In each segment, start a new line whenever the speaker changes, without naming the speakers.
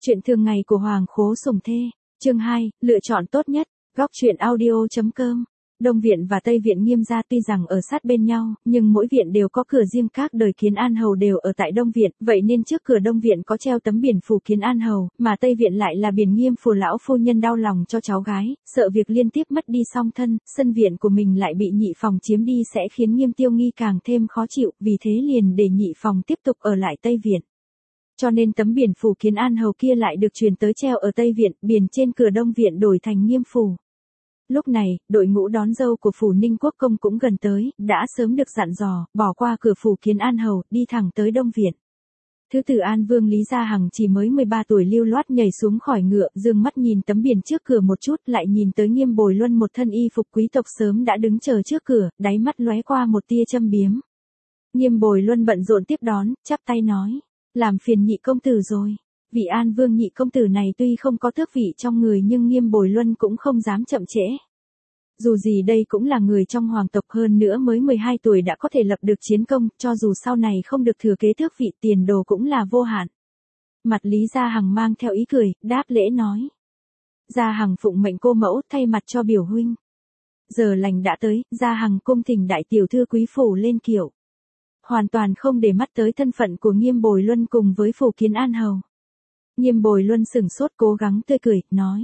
Chuyện thường ngày của Hoàng Khố Sùng Thê, chương 2, lựa chọn tốt nhất, góc truyện audio.com. Đông Viện và Tây Viện Nghiêm gia tuy rằng ở sát bên nhau, nhưng mỗi viện đều có cửa riêng, các đời Kiến An Hầu đều ở tại Đông Viện, vậy nên trước cửa Đông Viện có treo tấm biển phủ Kiến An Hầu, mà Tây Viện lại là biển Nghiêm phủ. Lão phu nhân đau lòng cho cháu gái, sợ việc liên tiếp mất đi song thân, sân viện của mình lại bị nhị phòng chiếm đi sẽ khiến Nghiêm Tiêu Nghi càng thêm khó chịu, vì thế liền để nhị phòng tiếp tục ở lại Tây Viện. Cho nên tấm biển phủ Kiến An Hầu kia lại được truyền tới treo ở Tây Viện, biển trên cửa Đông Viện đổi thành Nghiêm phủ. Lúc này, đội ngũ đón dâu của phủ Ninh Quốc công cũng gần tới, đã sớm được dặn dò, bỏ qua cửa phủ Kiến An Hầu, đi thẳng tới Đông Viện. Thứ tử An Vương Lý Gia Hằng chỉ mới 13 tuổi lưu loát nhảy xuống khỏi ngựa, dương mắt nhìn tấm biển trước cửa một chút, lại nhìn tới Nghiêm Bồi Luân một thân y phục quý tộc sớm đã đứng chờ trước cửa, đáy mắt lóe qua một tia châm biếm. Nghiêm Bồi Luân bận rộn tiếp đón, chắp tay nói, làm phiền nhị công tử rồi. Vị An Vương nhị công tử này tuy không có tước vị trong người nhưng Nghiêm Bồi Luân cũng không dám chậm trễ. Dù gì đây cũng là người trong hoàng tộc, hơn nữa mới 12 tuổi đã có thể lập được chiến công, cho dù sau này không được thừa kế tước vị tiền đồ cũng là vô hạn. Mặt Lý Gia Hằng mang theo ý cười, đáp lễ nói. Gia Hằng phụng mệnh cô mẫu thay mặt cho biểu huynh. Giờ lành đã tới, Gia Hằng cung thỉnh đại tiểu thư quý phủ lên kiệu. Hoàn toàn không để mắt tới thân phận của Nghiêm Bồi Luân cùng với phủ Kiến An Hầu. Nghiêm Bồi Luân sửng sốt cố gắng tươi cười, nói.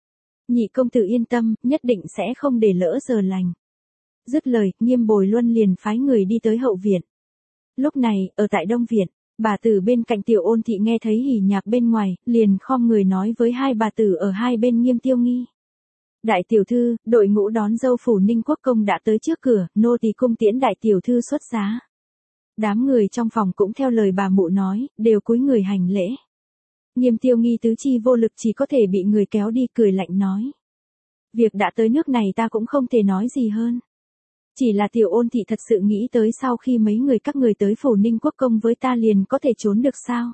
Nhị công tử yên tâm, nhất định sẽ không để lỡ giờ lành. Dứt lời, Nghiêm Bồi Luân liền phái người đi tới hậu viện. Lúc này, ở tại Đông Viện, bà tử bên cạnh Tiểu Ôn thị nghe thấy hỉ nhạc bên ngoài, liền khom người nói với hai bà tử ở hai bên Nghiêm Tiêu Nghi. Đại tiểu thư, đội ngũ đón dâu phủ Ninh Quốc công đã tới trước cửa, nô tỳ cung tiễn đại tiểu thư xuất giá. Đám người trong phòng cũng theo lời bà mụ nói, đều cúi người hành lễ. Nghiêm Tiêu Nghi tứ chi vô lực chỉ có thể bị người kéo đi, cười lạnh nói. Việc đã tới nước này ta cũng không thể nói gì hơn. Chỉ là Tiểu Ôn thị thật sự nghĩ tới sau khi mấy người các người tới phủ Ninh Quốc công với ta liền có thể trốn được sao?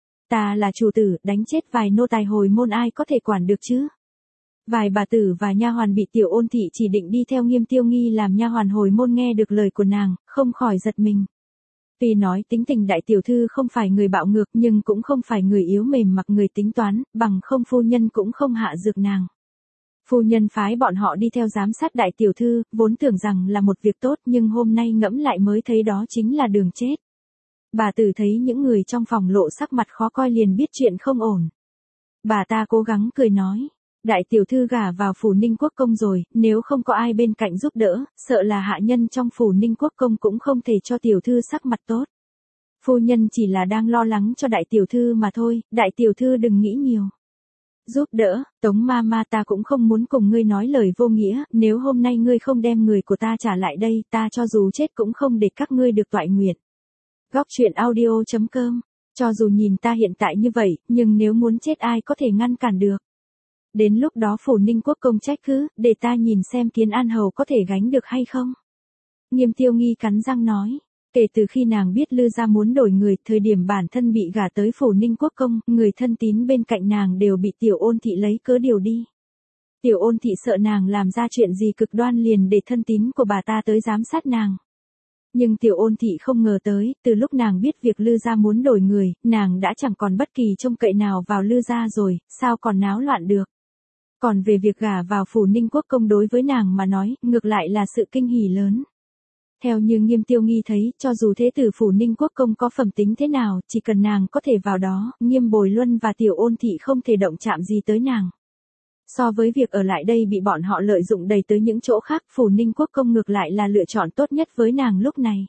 Ta là chủ tử, đánh chết vài nô tài hồi môn ai có thể quản được chứ? Vài bà tử và nha hoàn bị Tiểu Ôn thị chỉ định đi theo Nghiêm Tiêu Nghi làm nha hoàn hồi môn nghe được lời của nàng, không khỏi giật mình. Tuy nói tính tình đại tiểu thư không phải người bạo ngược nhưng cũng không phải người yếu mềm mặc người tính toán, bằng không phu nhân cũng không hạ dược nàng. Phu nhân phái bọn họ đi theo giám sát đại tiểu thư, vốn tưởng rằng là một việc tốt nhưng hôm nay ngẫm lại mới thấy đó chính là đường chết. Bà tử thấy những người trong phòng lộ sắc mặt khó coi liền biết chuyện không ổn. Bà ta cố gắng cười nói. Đại tiểu thư gả vào phủ Ninh Quốc công rồi, nếu không có ai bên cạnh giúp đỡ, sợ là hạ nhân trong phủ Ninh Quốc công cũng không thể cho tiểu thư sắc mặt tốt. Phu nhân chỉ là đang lo lắng cho đại tiểu thư mà thôi, đại tiểu thư đừng nghĩ nhiều. Giúp đỡ, Tống ma ta cũng không muốn cùng ngươi nói lời vô nghĩa, nếu hôm nay ngươi không đem người của ta trả lại đây, ta cho dù chết cũng không để các ngươi được toại nguyện. Góc truyện audio.com, cho dù nhìn ta hiện tại như vậy, nhưng nếu muốn chết ai có thể ngăn cản được. Đến lúc đó phủ Ninh Quốc công trách cứ, để ta nhìn xem Kiến An Hầu có thể gánh được hay không. Nghiêm Tiêu Nghi cắn răng nói, kể từ khi nàng biết Lư gia muốn đổi người, thời điểm bản thân bị gả tới phủ Ninh Quốc công, người thân tín bên cạnh nàng đều bị Tiểu Ôn thị lấy cớ điều đi. Tiểu Ôn thị sợ nàng làm ra chuyện gì cực đoan liền để thân tín của bà ta tới giám sát nàng. Nhưng Tiểu Ôn thị không ngờ tới, từ lúc nàng biết việc Lư gia muốn đổi người, nàng đã chẳng còn bất kỳ trông cậy nào vào Lư gia rồi, sao còn náo loạn được. Còn về việc gả vào phủ Ninh Quốc công đối với nàng mà nói, ngược lại là sự kinh hỉ lớn. Theo như Nghiêm Tiêu Nghi thấy, cho dù thế tử phủ Ninh Quốc công có phẩm tính thế nào, chỉ cần nàng có thể vào đó, Nghiêm Bồi Luân và Tiểu Ôn thị không thể động chạm gì tới nàng. So với việc ở lại đây bị bọn họ lợi dụng đẩy tới những chỗ khác, phủ Ninh Quốc công ngược lại là lựa chọn tốt nhất với nàng lúc này.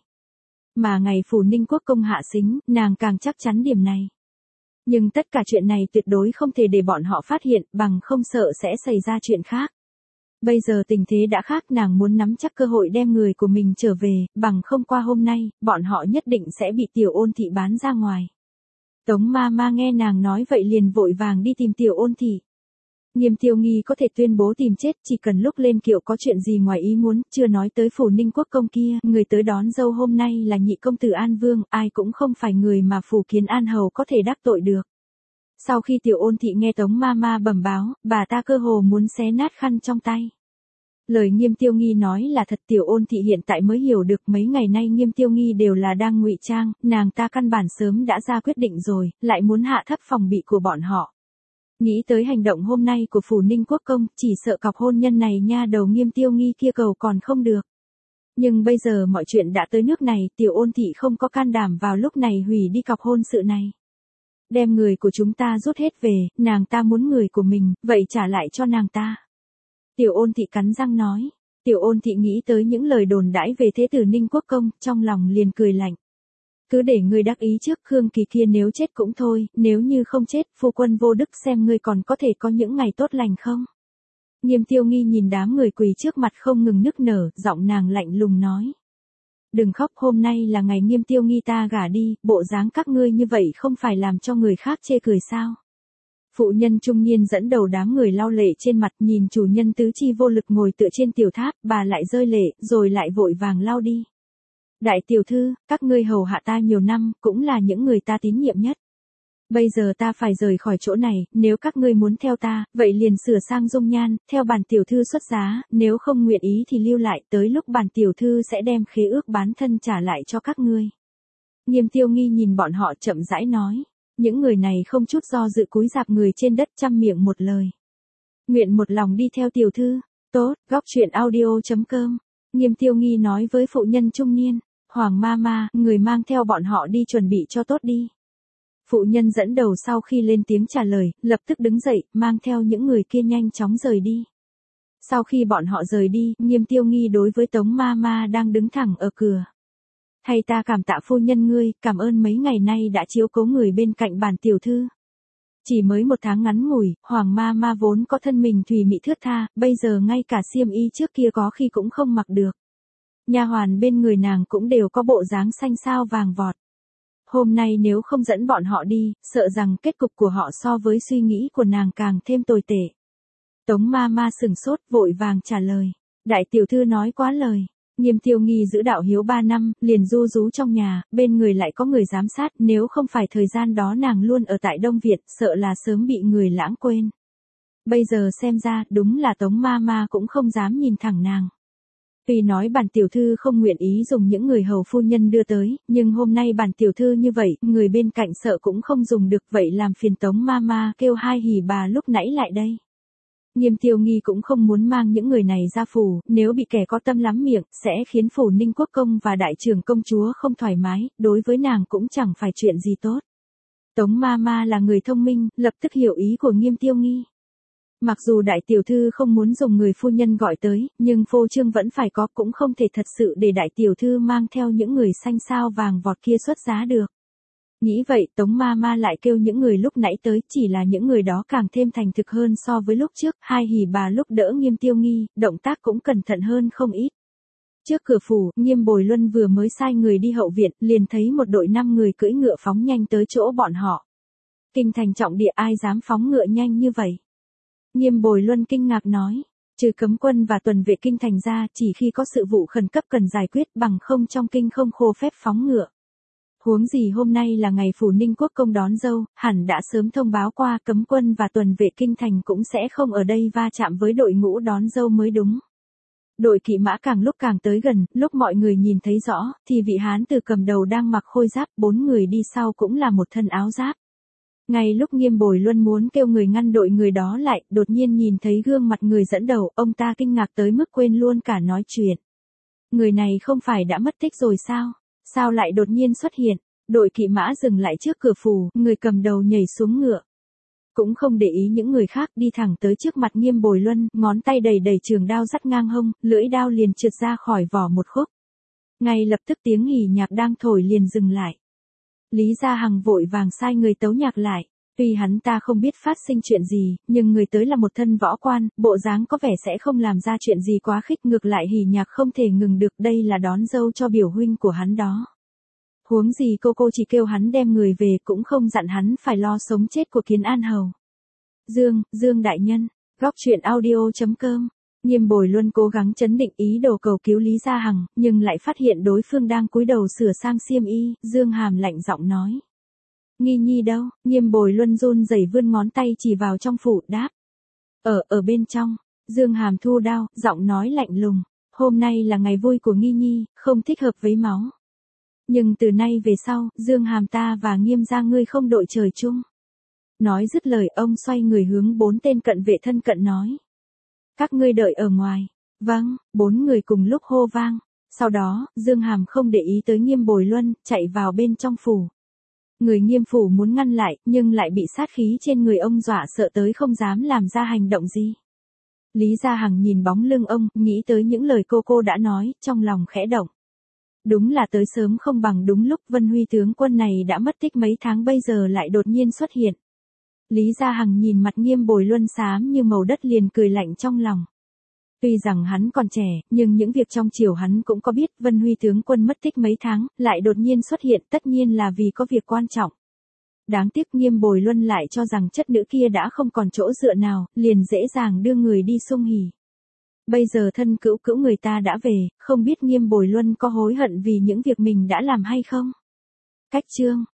Mà ngày phủ Ninh Quốc công hạ sính, nàng càng chắc chắn điểm này. Nhưng tất cả chuyện này tuyệt đối không thể để bọn họ phát hiện, bằng không sợ sẽ xảy ra chuyện khác. Bây giờ tình thế đã khác, nàng muốn nắm chắc cơ hội đem người của mình trở về, bằng không qua hôm nay, bọn họ nhất định sẽ bị Tiểu Ôn thị bán ra ngoài. Tống ma nghe nàng nói vậy liền vội vàng đi tìm Tiểu Ôn thị. Nghiêm Tiêu Nghi có thể tuyên bố tìm chết, chỉ cần lúc lên kiệu có chuyện gì ngoài ý muốn, chưa nói tới phủ Ninh Quốc công kia, người tới đón dâu hôm nay là nhị công tử An Vương, ai cũng không phải người mà phủ Kiến An Hầu có thể đắc tội được. Sau khi Tiểu Ôn thị nghe Tống ma bẩm báo, bà ta cơ hồ muốn xé nát khăn trong tay. Lời Nghiêm Tiêu Nghi nói là thật, Tiểu Ôn thị hiện tại mới hiểu được mấy ngày nay Nghiêm Tiêu Nghi đều là đang ngụy trang, nàng ta căn bản sớm đã ra quyết định rồi, lại muốn hạ thấp phòng bị của bọn họ. Nghĩ tới hành động hôm nay của phủ Ninh Quốc công, chỉ sợ cọc hôn nhân này nha đầu Nghiêm Tiêu Nghi kia cầu còn không được. Nhưng bây giờ mọi chuyện đã tới nước này, Tiểu Ôn thị không có can đảm vào lúc này hủy đi cọc hôn sự này. Đem người của chúng ta rút hết về, nàng ta muốn người của mình, vậy trả lại cho nàng ta. Tiểu Ôn thị cắn răng nói. Tiểu Ôn thị nghĩ tới những lời đồn đãi về thế tử Ninh Quốc công, trong lòng liền cười lạnh. Cứ để ngươi đắc ý trước, Khương Kỳ kia nếu chết cũng thôi, nếu như không chết, phu quân vô đức xem ngươi còn có thể có những ngày tốt lành không. Nghiêm Tiêu Nghi nhìn đám người quỳ trước mặt không ngừng nức nở, giọng nàng lạnh lùng nói. Đừng khóc, hôm nay là ngày Nghiêm Tiêu Nghi ta gả đi, bộ dáng các ngươi như vậy không phải làm cho người khác chê cười sao. Phụ nhân trung niên dẫn đầu đám người lau lệ trên mặt, nhìn chủ nhân tứ chi vô lực ngồi tựa trên tiểu tháp, bà lại rơi lệ, rồi lại vội vàng lau đi. Đại tiểu thư, các ngươi hầu hạ ta nhiều năm, cũng là những người ta tín nhiệm nhất. Bây giờ ta phải rời khỏi chỗ này, nếu các ngươi muốn theo ta, vậy liền sửa sang dung nhan, theo bản tiểu thư xuất giá, nếu không nguyện ý thì lưu lại, tới lúc bản tiểu thư sẽ đem khế ước bán thân trả lại cho các ngươi. Nghiêm Tiêu Nghi nhìn bọn họ chậm rãi nói, những người này không chút do dự cúi rạp người trên đất chăm miệng một lời. Nguyện một lòng đi theo tiểu thư, tốt, góc truyện audio.com. Nghiêm Tiêu Nghi nói với phụ nhân trung niên, Hoàng ma, người mang theo bọn họ đi chuẩn bị cho tốt đi. Phụ nhân dẫn đầu sau khi lên tiếng trả lời, lập tức đứng dậy, mang theo những người kia nhanh chóng rời đi. Sau khi bọn họ rời đi, Nghiêm Tiêu Nghi đối với Tống ma đang đứng thẳng ở cửa. Thay ta cảm tạ phu nhân ngươi, cảm ơn mấy ngày nay đã chiếu cố người bên cạnh bản tiểu thư. Chỉ mới 1 tháng ngắn ngủi, Hoàng ma vốn có thân mình thùy mị thướt tha, bây giờ ngay cả xiêm y trước kia có khi cũng không mặc được. Nha hoàn bên người nàng cũng đều có bộ dáng xanh xao vàng vọt. Hôm nay nếu không dẫn bọn họ đi, sợ rằng kết cục của họ so với suy nghĩ của nàng càng thêm tồi tệ. Tống ma sừng sốt, vội vàng trả lời. Đại tiểu thư nói quá lời. Nghiêm Tiêu Nghi giữ đạo hiếu 3 năm, liền ru rú trong nhà, bên người lại có người giám sát, nếu không phải thời gian đó nàng luôn ở tại Đông Việt, sợ là sớm bị người lãng quên. Bây giờ xem ra, đúng là Tống ma cũng không dám nhìn thẳng nàng. Tuy nói bản tiểu thư không nguyện ý dùng những người hầu phu nhân đưa tới, nhưng hôm nay bản tiểu thư như vậy, người bên cạnh sợ cũng không dùng được, vậy làm phiền Tống ma kêu hai hỉ bà lúc nãy lại đây. Nghiêm Tiêu Nghi cũng không muốn mang những người này ra phủ, nếu bị kẻ có tâm lắm miệng, sẽ khiến phủ Ninh Quốc công và đại trưởng công chúa không thoải mái, đối với nàng cũng chẳng phải chuyện gì tốt. Tống ma là người thông minh, lập tức hiểu ý của Nghiêm Tiêu Nghi. Mặc dù đại tiểu thư không muốn dùng người phu nhân gọi tới, nhưng phô trương vẫn phải có, cũng không thể thật sự để đại tiểu thư mang theo những người xanh xao vàng vọt kia xuất giá được. Nghĩ vậy Tống ma lại kêu những người lúc nãy tới, chỉ là những người đó càng thêm thành thực hơn so với lúc trước, hai hỉ bà lúc đỡ Nghiêm Tiêu Nghi, động tác cũng cẩn thận hơn không ít. Trước cửa phủ, Nghiêm Bồi Luân vừa mới sai người đi hậu viện, liền thấy một đội 5 người cưỡi ngựa phóng nhanh tới chỗ bọn họ. Kinh thành trọng địa ai dám phóng ngựa nhanh như vậy? Nghiêm Bồi Luân kinh ngạc nói, trừ cấm quân và tuần vệ kinh thành ra, chỉ khi có sự vụ khẩn cấp cần giải quyết, bằng không trong kinh không khô phép phóng ngựa. Huống gì hôm nay là ngày phủ Ninh Quốc công đón dâu, hẳn đã sớm thông báo qua, cấm quân và tuần vệ kinh thành cũng sẽ không ở đây va chạm với đội ngũ đón dâu mới đúng. Đội kỵ mã càng lúc càng tới gần, lúc mọi người nhìn thấy rõ, thì vị hán tử cầm đầu đang mặc khôi giáp, 4 người đi sau cũng là một thân áo giáp. Ngay lúc Nghiêm Bồi Luân muốn kêu người ngăn đội người đó lại, đột nhiên nhìn thấy gương mặt người dẫn đầu, ông ta kinh ngạc tới mức quên luôn cả nói chuyện. Người này không phải đã mất tích rồi sao? Sao lại đột nhiên xuất hiện? Đội kỵ mã dừng lại trước cửa phủ, người cầm đầu nhảy xuống ngựa. Cũng không để ý những người khác, đi thẳng tới trước mặt Nghiêm Bồi Luân, ngón tay đầy trường đao dắt ngang hông, lưỡi đao liền trượt ra khỏi vỏ một khúc. Ngay lập tức tiếng hỉ nhạc đang thổi liền dừng lại. Lý Gia Hằng vội vàng sai người tấu nhạc lại. Tuy hắn ta không biết phát sinh chuyện gì, nhưng người tới là một thân võ quan, bộ dáng có vẻ sẽ không làm ra chuyện gì quá khích, ngược lại hỉ nhạc không thể ngừng được, đây là đón dâu cho biểu huynh của hắn đó. Huống gì cô chỉ kêu hắn đem người về, cũng không dặn hắn phải lo sống chết của Kiến An hầu. Dương đại nhân, góc truyện audio.com. Nghiêm Bồi Luân cố gắng trấn định ý đồ cầu cứu Lý Gia Hằng, nhưng lại phát hiện đối phương đang cúi đầu sửa sang xiêm y, Dương Hàm lạnh giọng nói. Nghi nhi đâu? Nghiêm Bồi Luân run rẩy vươn ngón tay chỉ vào trong phủ, đáp. Ở bên trong. Dương Hàm thu đao, giọng nói lạnh lùng. Hôm nay là ngày vui của Nghi nhi, không thích hợp với máu. Nhưng từ nay về sau, Dương Hàm ta và Nghiêm gia ngươi không đội trời chung. Nói dứt lời ông xoay người hướng 4 tên cận vệ thân cận nói. Các ngươi đợi ở ngoài. Vâng, 4 người cùng lúc hô vang. Sau đó, Dương Hàm không để ý tới Nghiêm Bồi Luân, chạy vào bên trong phủ. Người Nghiêm phủ muốn ngăn lại, nhưng lại bị sát khí trên người ông dọa sợ tới không dám làm ra hành động gì. Lý Gia Hằng nhìn bóng lưng ông, nghĩ tới những lời cô đã nói, trong lòng khẽ động. Đúng là tới sớm không bằng đúng lúc, Vân Huy tướng quân này đã mất tích mấy tháng bây giờ lại đột nhiên xuất hiện. Lý Gia Hằng nhìn mặt Nghiêm Bồi Luân xám như màu đất liền cười lạnh trong lòng. Tuy rằng hắn còn trẻ, nhưng những việc trong triều hắn cũng có biết, Vân Huy tướng quân mất tích mấy tháng, lại đột nhiên xuất hiện, tất nhiên là vì có việc quan trọng. Đáng tiếc Nghiêm Bồi Luân lại cho rằng chất nữ kia đã không còn chỗ dựa nào, liền dễ dàng đưa người đi sung hỉ. Bây giờ thân cữu người ta đã về, không biết Nghiêm Bồi Luân có hối hận vì những việc mình đã làm hay không? Cách chương